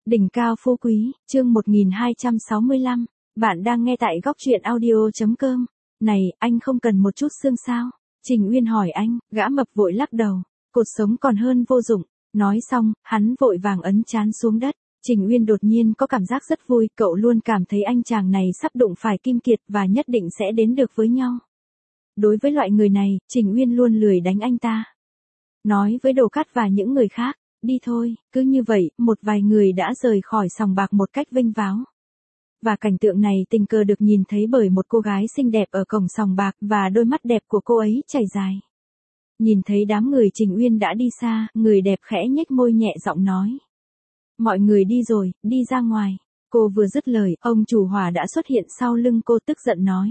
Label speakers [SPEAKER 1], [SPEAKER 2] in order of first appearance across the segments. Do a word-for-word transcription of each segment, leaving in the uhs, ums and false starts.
[SPEAKER 1] Đỉnh cao phú quý, chương một nghìn hai trăm sáu mươi lăm, bạn đang nghe tại góc truyện audio chấm com. Này, anh không cần một chút xương sao? Trình Uyên hỏi anh, gã mập vội lắc đầu, cột sống còn hơn vô dụng. Nói xong, hắn vội vàng ấn trán xuống đất. Trình Uyên đột nhiên có cảm giác rất vui, cậu luôn cảm thấy anh chàng này sắp đụng phải Kim Kiệt và nhất định sẽ đến được với nhau. Đối với loại người này, Trình Uyên luôn lười đánh anh ta. Nói với Đồ Cát và những người khác, đi thôi, cứ như vậy, một vài người đã rời khỏi sòng bạc một cách vênh váo. Và cảnh tượng này tình cờ được nhìn thấy bởi một cô gái xinh đẹp ở cổng sòng bạc và đôi mắt đẹp của cô ấy chảy dài. Nhìn thấy đám người Trình Uyên đã đi xa, người đẹp khẽ nhếch môi nhẹ giọng nói. Mọi người đi rồi, đi ra ngoài. Cô vừa dứt lời, ông chủ Hỏa đã xuất hiện sau lưng cô tức giận nói.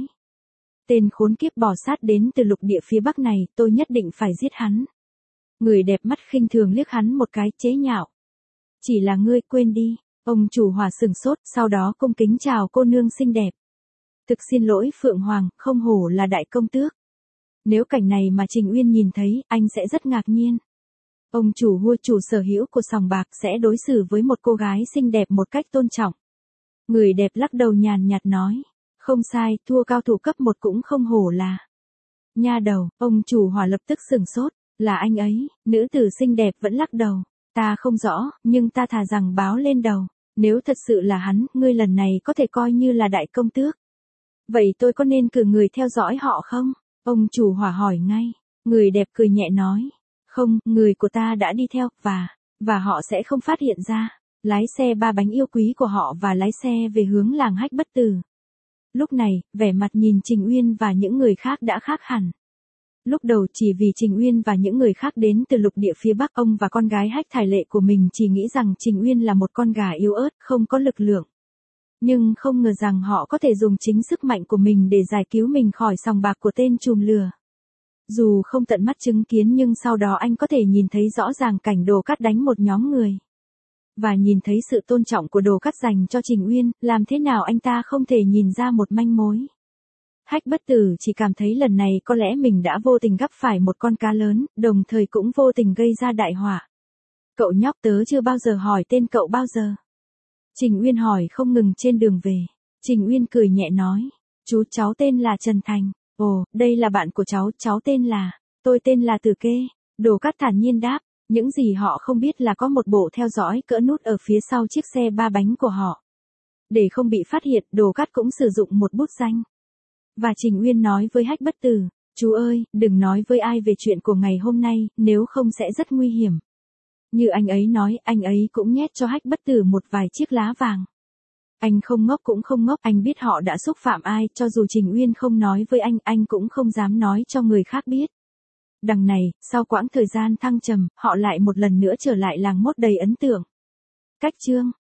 [SPEAKER 1] Tên khốn kiếp bò sát đến từ lục địa phía bắc này, tôi nhất định phải giết hắn. Người đẹp mắt khinh thường liếc hắn một cái chế nhạo. Chỉ là ngươi, quên đi. Ông chủ Hỏa sừng sốt, sau đó cung kính chào cô nương xinh đẹp. Thực xin lỗi Phượng Hoàng, không hổ là đại công tước. Nếu cảnh này mà Trình Uyên nhìn thấy, anh sẽ rất ngạc nhiên. Ông chủ Hua, chủ sở hữu của sòng bạc, sẽ đối xử với một cô gái xinh đẹp một cách tôn trọng. Người đẹp lắc đầu nhàn nhạt nói. Không sai, thua cao thủ cấp một cũng không hổ là. Nha đầu, ông chủ Hỏa lập tức sừng sốt. Là anh ấy, nữ tử xinh đẹp vẫn lắc đầu. Ta không rõ, nhưng ta thà rằng báo lên đầu. Nếu thật sự là hắn, ngươi lần này có thể coi như là đại công tước. Vậy tôi có nên cử người theo dõi họ không? Ông chủ Hỏa hỏi ngay. Người đẹp cười nhẹ nói. Không, người của ta đã đi theo, và, và họ sẽ không phát hiện ra. Lái xe ba bánh yêu quý của họ và lái xe về hướng làng Hách Bất Tử. Lúc này, vẻ mặt nhìn Trình Uyên và những người khác đã khác hẳn. Lúc đầu chỉ vì Trình Uyên và những người khác đến từ lục địa phía Bắc, ông và con gái Hách Thải Lệ của mình chỉ nghĩ rằng Trình Uyên là một con gà yếu ớt, không có lực lượng. Nhưng không ngờ rằng họ có thể dùng chính sức mạnh của mình để giải cứu mình khỏi sòng bạc của tên trùm lừa. Dù không tận mắt chứng kiến nhưng sau đó anh có thể nhìn thấy rõ ràng cảnh Đồ Cát đánh một nhóm người. Và nhìn thấy sự tôn trọng của Đồ Cát dành cho Trình Uyên, làm thế nào anh ta không thể nhìn ra một manh mối. Hách Bất Tử chỉ cảm thấy lần này có lẽ mình đã vô tình gặp phải một con cá lớn, đồng thời cũng vô tình gây ra đại họa. Cậu nhóc, tớ chưa bao giờ hỏi tên cậu bao giờ. Trình Uyên hỏi không ngừng trên đường về. Trình Uyên cười nhẹ nói. Chú, cháu tên là Trần Thành. Ồ, đây là bạn của cháu, cháu tên là, tôi tên là Tử Kê. Đồ Cát thản nhiên đáp. Những gì họ không biết là có một bộ theo dõi cỡ nút ở phía sau chiếc xe ba bánh của họ. Để không bị phát hiện, Đồ Cát cũng sử dụng một bút danh. Và Trình Uyên nói với Hách Bất Tử, chú ơi, đừng nói với ai về chuyện của ngày hôm nay, nếu không sẽ rất nguy hiểm. Như anh ấy nói, anh ấy cũng nhét cho Hách Bất Tử một vài chiếc lá vàng. Anh không ngốc cũng không ngốc, anh biết họ đã xúc phạm ai, cho dù Trình Uyên không nói với anh, anh cũng không dám nói cho người khác biết. Đằng này, sau quãng thời gian thăng trầm, họ lại một lần nữa trở lại làng mốt đầy ấn tượng. Cách chương